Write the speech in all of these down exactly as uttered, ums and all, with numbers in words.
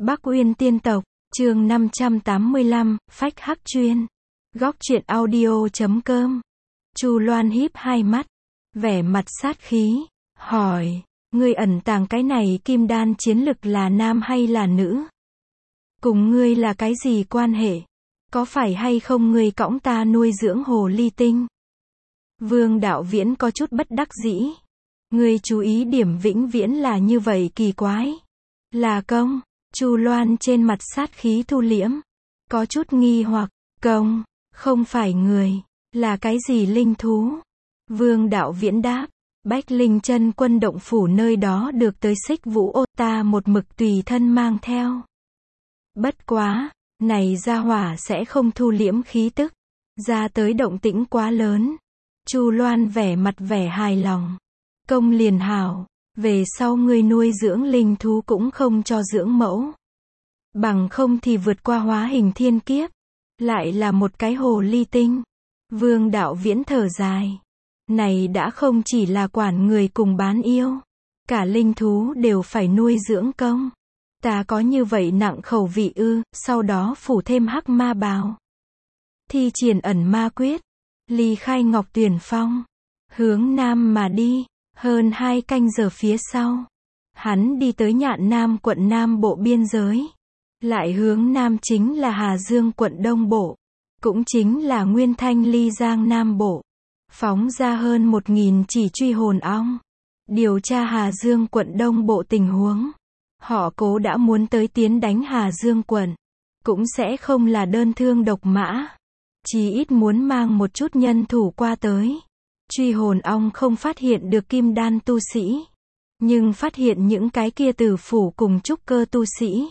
Bắc Uyên Tiên Tộc, chương năm trăm tám mươi lăm, phách hắc chuyên. Góc truyện audio chấm com. Chu Loan híp hai mắt, vẻ mặt sát khí, hỏi, ngươi ẩn tàng cái này kim đan chiến lực là nam hay là nữ? Cùng ngươi là cái gì quan hệ? Có phải hay không ngươi cõng ta nuôi dưỡng hồ ly tinh? Vương Đạo Viễn có chút bất đắc dĩ. Ngươi chú ý điểm vĩnh viễn là như vậy kỳ quái. Là công? Chu Loan trên mặt sát khí thu liễm, có chút nghi hoặc, công, không phải người, là cái gì linh thú? Vương Đạo Viễn đáp, Bách Linh Chân Quân động phủ nơi đó được tới Xích Vũ Ô ta một mực tùy thân mang theo. Bất quá, này ra hỏa sẽ không thu liễm khí tức, ra tới động tĩnh quá lớn. Chu Loan vẻ mặt vẻ hài lòng. Công liền hảo, về sau ngươi nuôi dưỡng linh thú cũng không cho dưỡng mẫu. Bằng không thì vượt qua hóa hình thiên kiếp, lại là một cái hồ ly tinh. Vương Đạo Viễn thở dài. Này đã không chỉ là quản người cùng bán yêu, cả linh thú đều phải nuôi dưỡng công. Ta có như vậy nặng khẩu vị ư? Sau đó phủ thêm hắc ma bào, thi triển ẩn ma quyết, ly khai Ngọc Tuyền Phong, hướng nam mà đi. Hơn hai canh giờ phía sau, hắn đi tới Nhạn Nam quận Nam Bộ biên giới. Lại hướng nam chính là Hà Dương quận Đông Bộ, cũng chính là Nguyên Thanh Ly Giang Nam Bộ. Phóng ra hơn một nghìn chỉ truy hồn ong, điều tra Hà Dương quận Đông Bộ tình huống. Họ cố đã muốn tới tiến đánh Hà Dương quận, cũng sẽ không là đơn thương độc mã, chí ít muốn mang một chút nhân thủ qua tới. Truy hồn ong không phát hiện được kim đan tu sĩ, nhưng phát hiện những cái kia tử phủ cùng trúc cơ tu sĩ.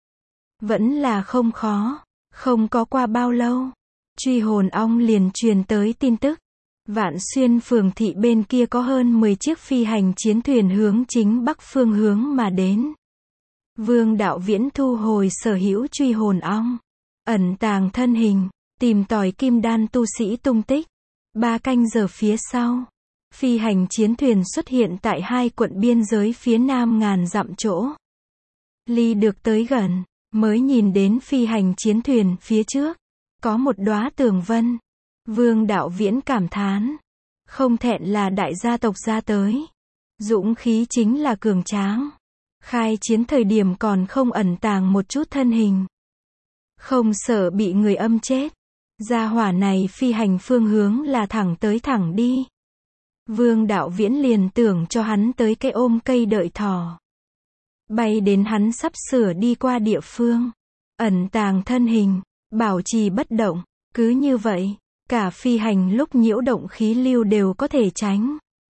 Vẫn là không khó. Không có qua bao lâu, truy hồn ong liền truyền tới tin tức. Vạn Xuyên phường thị bên kia có hơn mười chiếc phi hành chiến thuyền hướng chính bắc phương hướng mà đến. Vương Đạo Viễn thu hồi sở hữu truy hồn ong, ẩn tàng thân hình, tìm tòi kim đan tu sĩ tung tích. Ba canh giờ phía sau, phi hành chiến thuyền xuất hiện tại hai quận biên giới phía nam ngàn dặm chỗ. Ly được tới gần, mới nhìn đến phi hành chiến thuyền phía trước, có một đóa tường vân. Vương Đạo Viễn cảm thán, không thẹn là đại gia tộc ra tới. Dũng khí chính là cường tráng. Khai chiến thời điểm còn không ẩn tàng một chút thân hình. Không sợ bị người âm chết. Gia hỏa này phi hành phương hướng là thẳng tới thẳng đi. Vương Đạo Viễn liền tưởng cho hắn tới cái ôm cây đợi thỏ. Bay đến hắn sắp sửa đi qua địa phương. Ẩn tàng thân hình, bảo trì bất động. Cứ như vậy, cả phi hành lúc nhiễu động khí lưu đều có thể tránh.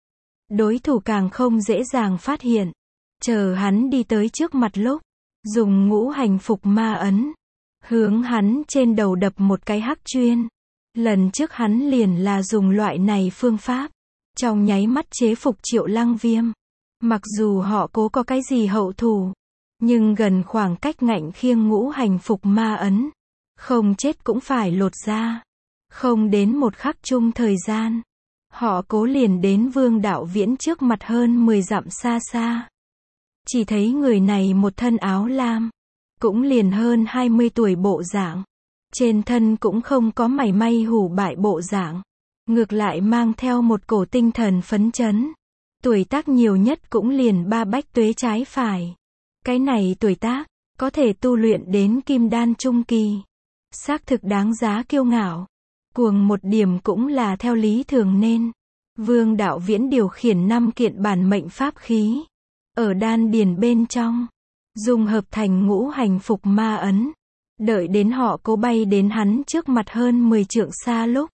Đối thủ càng không dễ dàng phát hiện. Chờ hắn đi tới trước mặt lúc, dùng ngũ hành phục ma ấn, hướng hắn trên đầu đập một cái hắc chuyên. Lần trước hắn liền là dùng loại này phương pháp, trong nháy mắt chế phục Triệu Lăng Viêm. Mặc dù họ cố có cái gì hậu thủ, nhưng gần khoảng cách ngạnh khiêng ngũ hành phục ma ấn, không chết cũng phải lột ra. Không đến một khắc chung thời gian, họ cố liền đến Vương Đạo Viễn trước mặt hơn mười dặm xa xa. Chỉ thấy người này một thân áo lam, cũng liền hơn hai mươi tuổi bộ dạng. Trên thân cũng không có mảy may hủ bại bộ dạng. Ngược lại mang theo một cổ tinh thần phấn chấn. Tuổi tác nhiều nhất cũng liền ba bách tuế trái phải. Cái này tuổi tác, có thể tu luyện đến kim đan trung kỳ. Xác thực đáng giá kiêu ngạo. Cuồng một điểm cũng là theo lý thường nên. Vương Đạo Viễn điều khiển năm kiện bản mệnh pháp khí. Ở đan điền bên trong, dùng hợp thành ngũ hành phục ma ấn. Đợi đến họ cố bay đến hắn trước mặt hơn mười trượng xa lúc,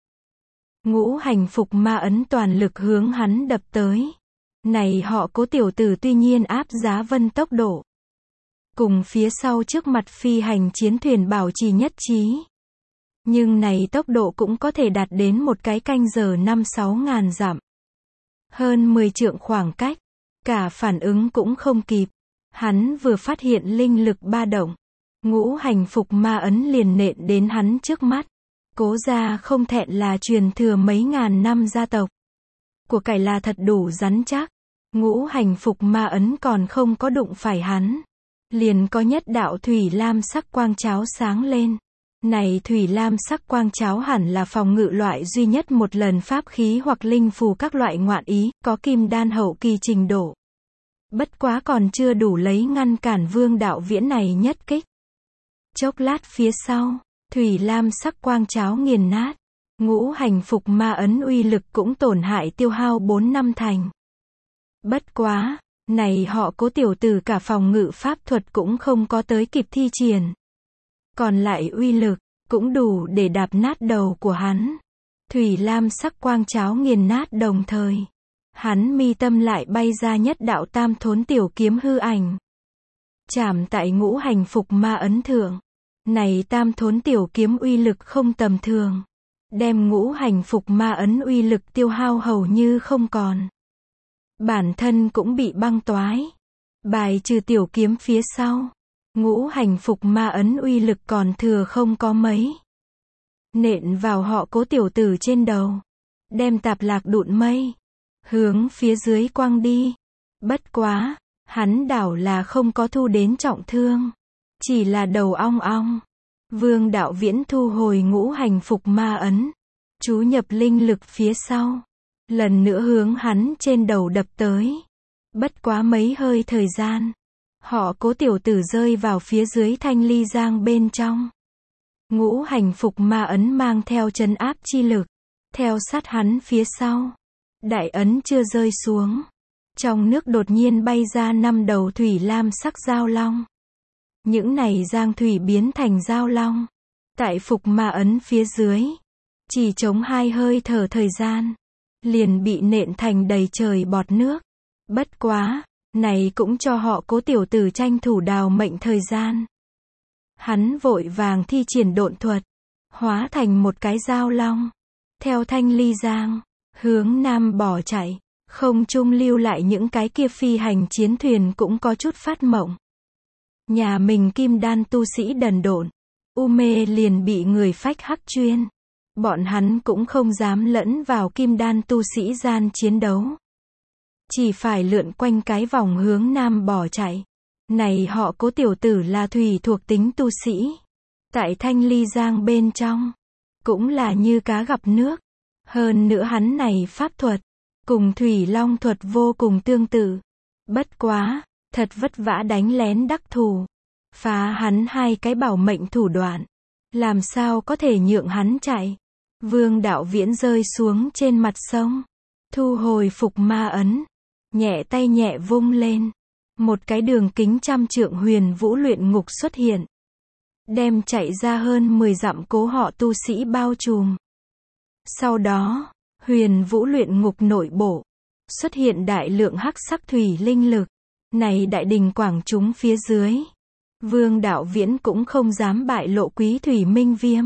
ngũ hành phục ma ấn toàn lực hướng hắn đập tới. Này họ cố tiểu tử tuy nhiên áp giá vân tốc độ, cùng phía sau trước mặt phi hành chiến thuyền bảo trì nhất trí. Nhưng này tốc độ cũng có thể đạt đến một cái canh giờ năm sáu ngàn dặm. Hơn mười trượng khoảng cách, cả phản ứng cũng không kịp. Hắn vừa phát hiện linh lực ba động, ngũ hành phục ma ấn liền nện đến hắn trước mắt. Cố gia không thẹn là truyền thừa mấy ngàn năm gia tộc. Của cải là thật đủ rắn chắc. Ngũ hành phục ma ấn còn không có đụng phải hắn, liền có nhất đạo thủy lam sắc quang cháo sáng lên. Này thủy lam sắc quang cháo hẳn là phòng ngự loại duy nhất một lần pháp khí hoặc linh phù các loại ngoạn ý, có kim đan hậu kỳ trình độ. Bất quá còn chưa đủ lấy ngăn cản Vương Đạo Viễn này nhất kích. Chốc lát phía sau, thủy lam sắc quang cháo nghiền nát. Ngũ hành phục ma ấn uy lực cũng tổn hại tiêu hao bốn năm thành. Bất quá, này họ Cố tiểu tử cả phòng ngự pháp thuật cũng không có tới kịp thi triển. Còn lại uy lực, cũng đủ để đạp nát đầu của hắn. Thủy lam sắc quang cháo nghiền nát đồng thời. Hắn mi tâm lại bay ra nhất đạo tam thốn tiểu kiếm hư ảnh. Chạm tại ngũ hành phục ma ấn thượng. Này tam thốn tiểu kiếm uy lực không tầm thường. Đem ngũ hành phục ma ấn uy lực tiêu hao hầu như không còn. Bản thân cũng bị băng toái. Bài trừ tiểu kiếm phía sau. Ngũ hành phục ma ấn uy lực còn thừa không có mấy. Nện vào họ Cố tiểu tử trên đầu. Đem tạp lạc đụn mây. Hướng phía dưới quăng đi. Bất quá, hắn đảo là không có thu đến trọng thương. Chỉ là đầu ong ong. Vương Đạo Viễn thu hồi ngũ hành phục ma ấn. Chú nhập linh lực phía sau. Lần nữa hướng hắn trên đầu đập tới. Bất quá mấy hơi thời gian. Họ Cố tiểu tử rơi vào phía dưới thanh ly giang bên trong. Ngũ hành phục ma ấn mang theo trấn áp chi lực. Theo sát hắn phía sau. Đại ấn chưa rơi xuống. Trong nước đột nhiên bay ra năm đầu thủy lam sắc dao long. Những này giang thủy biến thành dao long. Tại phục ma ấn phía dưới. Chỉ chống hai hơi thở thời gian. Liền bị nện thành đầy trời bọt nước. Bất quá, này cũng cho họ Cố tiểu tử tranh thủ đào mệnh thời gian. Hắn vội vàng thi triển độn thuật. Hóa thành một cái dao long. Theo thanh ly giang. Hướng nam bỏ chạy. Không trung lưu lại những cái kia phi hành chiến thuyền cũng có chút phát mộng. Nhà mình kim đan tu sĩ đần độn. U mê liền bị người phách hắc chuyên. Bọn hắn cũng không dám lẫn vào kim đan tu sĩ gian chiến đấu. Chỉ phải lượn quanh cái vòng hướng nam bỏ chạy. Này họ Cố tiểu tử là thủy thuộc tính tu sĩ. Tại thanh ly giang bên trong. Cũng là như cá gặp nước. Hơn nữa hắn này pháp thuật. Cùng thủy long thuật vô cùng tương tự. Bất quá, thật vất vả đánh lén đắc thủ. Phá hắn hai cái bảo mệnh thủ đoạn. Làm sao có thể nhượng hắn chạy. Vương Đạo Viễn rơi xuống trên mặt sông. Thu hồi phục ma ấn. Nhẹ tay nhẹ vung lên. Một cái đường kính trăm trượng huyền vũ luyện ngục xuất hiện. Đem chạy ra hơn mười dặm Cố họ tu sĩ bao trùm. Sau đó, huyền vũ luyện ngục nội bộ. Xuất hiện đại lượng hắc sắc thủy linh lực. Này đại đình quảng chúng phía dưới. Vương Đạo Viễn cũng không dám bại lộ quý thủy minh viêm.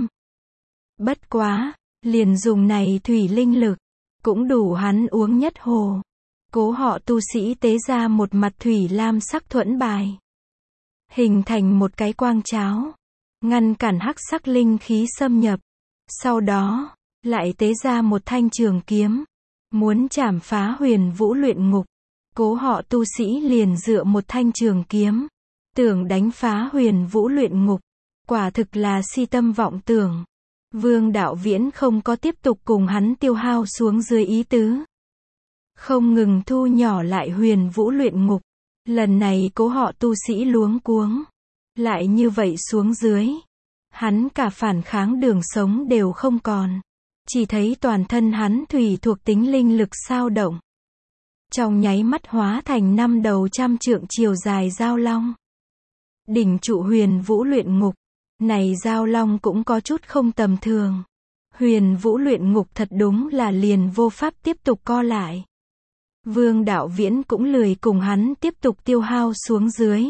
Bất quá, liền dùng này thủy linh lực. Cũng đủ hắn uống nhất hồ. Cố họ tu sĩ tế ra một mặt thủy lam sắc thuẫn bài. Hình thành một cái quang cháo. Ngăn cản hắc sắc linh khí xâm nhập. Sau đó, lại tế ra một thanh trường kiếm. Muốn chảm phá huyền vũ luyện ngục. Cố họ tu sĩ liền dựa một thanh trường kiếm. Tưởng đánh phá huyền vũ luyện ngục. Quả thực là si tâm vọng tưởng. Vương Đạo Viễn không có tiếp tục cùng hắn tiêu hao xuống dưới ý tứ. Không ngừng thu nhỏ lại huyền vũ luyện ngục. Lần này cố họ tu sĩ luống cuống. Lại như vậy xuống dưới. Hắn cả phản kháng đường sống đều không còn. Chỉ thấy toàn thân hắn thủy thuộc tính linh lực sao động. Trong nháy mắt hóa thành năm đầu trăm trượng chiều dài dao long. Đỉnh trụ huyền vũ luyện ngục. Này dao long cũng có chút không tầm thường. Huyền vũ luyện ngục thật đúng là liền vô pháp tiếp tục co lại. Vương Đạo Viễn cũng lười cùng hắn tiếp tục tiêu hao xuống dưới.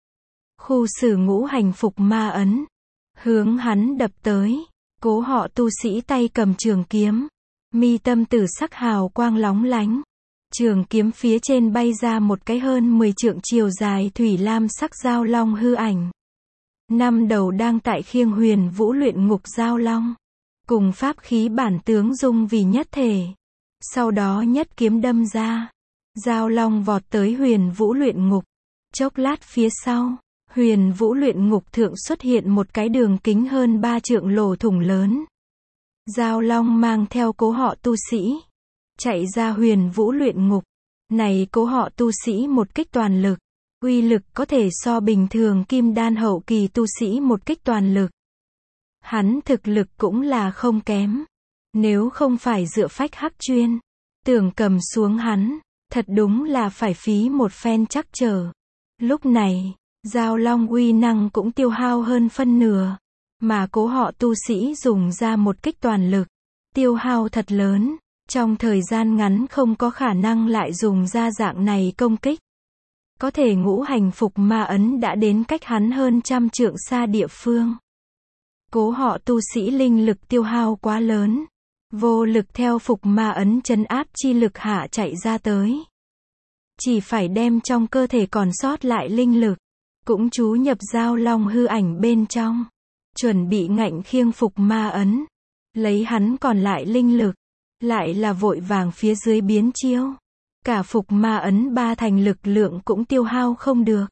Khu xử ngũ hành phục ma ấn. Hướng hắn đập tới. Cố họ tu sĩ tay cầm trường kiếm. Mi tâm tử sắc hào quang lóng lánh. Trường kiếm phía trên bay ra một cái hơn mười trượng chiều dài thủy lam sắc dao long hư ảnh. Năm đầu đang tại khiêng huyền vũ luyện ngục dao long. Cùng pháp khí bản tướng dung vì nhất thể. Sau đó nhất kiếm đâm ra. Dao long vọt tới huyền vũ luyện ngục. Chốc lát phía sau. Huyền Vũ luyện ngục thượng xuất hiện một cái đường kính hơn ba trượng lỗ thủng lớn. Giao Long mang theo cố họ tu sĩ, chạy ra Huyền Vũ luyện ngục. Này cố họ tu sĩ một kích toàn lực, uy lực có thể so bình thường kim đan hậu kỳ tu sĩ một kích toàn lực. Hắn thực lực cũng là không kém. Nếu không phải dựa phách hắc chuyên, tưởng cầm xuống hắn, thật đúng là phải phí một phen chắc trở. Lúc này, Giao Long uy năng cũng tiêu hao hơn phân nửa, mà cố họ tu sĩ dùng ra một kích toàn lực, tiêu hao thật lớn, trong thời gian ngắn không có khả năng lại dùng ra dạng này công kích. Có thể ngũ hành phục ma ấn đã đến cách hắn hơn trăm trượng xa địa phương. Cố họ tu sĩ linh lực tiêu hao quá lớn, vô lực theo phục ma ấn trấn áp chi lực hạ chạy ra tới. Chỉ phải đem trong cơ thể còn sót lại linh lực, cũng chú nhập Giao Long hư ảnh bên trong, chuẩn bị ngạnh khiêng phục ma ấn, lấy hắn còn lại linh lực, lại là vội vàng phía dưới biến chiêu. Cả phục ma ấn ba thành lực lượng cũng tiêu hao không được.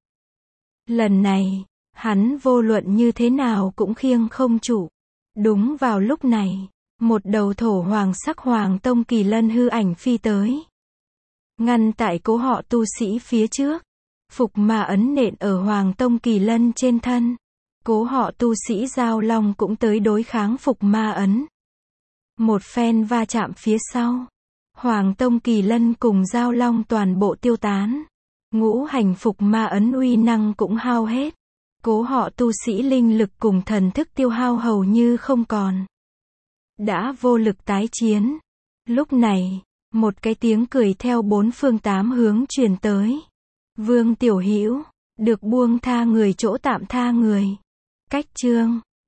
Lần này, hắn vô luận như thế nào cũng khiêng không trụ. Đúng vào lúc này, một đầu thổ hoàng sắc hoàng tông kỳ lân hư ảnh phi tới, ngăn tại cố họ tu sĩ phía trước. Phục ma ấn nện ở hoàng tông kỳ lân trên thân. Cố họ tu sĩ Giao Long cũng tới đối kháng phục ma ấn. Một phen va chạm phía sau, Hoàng tông kỳ lân cùng Giao Long toàn bộ tiêu tán. Ngũ hành phục ma ấn uy năng cũng hao hết. Cố họ tu sĩ linh lực cùng thần thức tiêu hao hầu như không còn, đã vô lực tái chiến. Lúc này, một cái tiếng cười theo bốn phương tám hướng truyền tới. Vương Tiểu Hữu, được buông tha người chỗ tạm tha người. Cách chương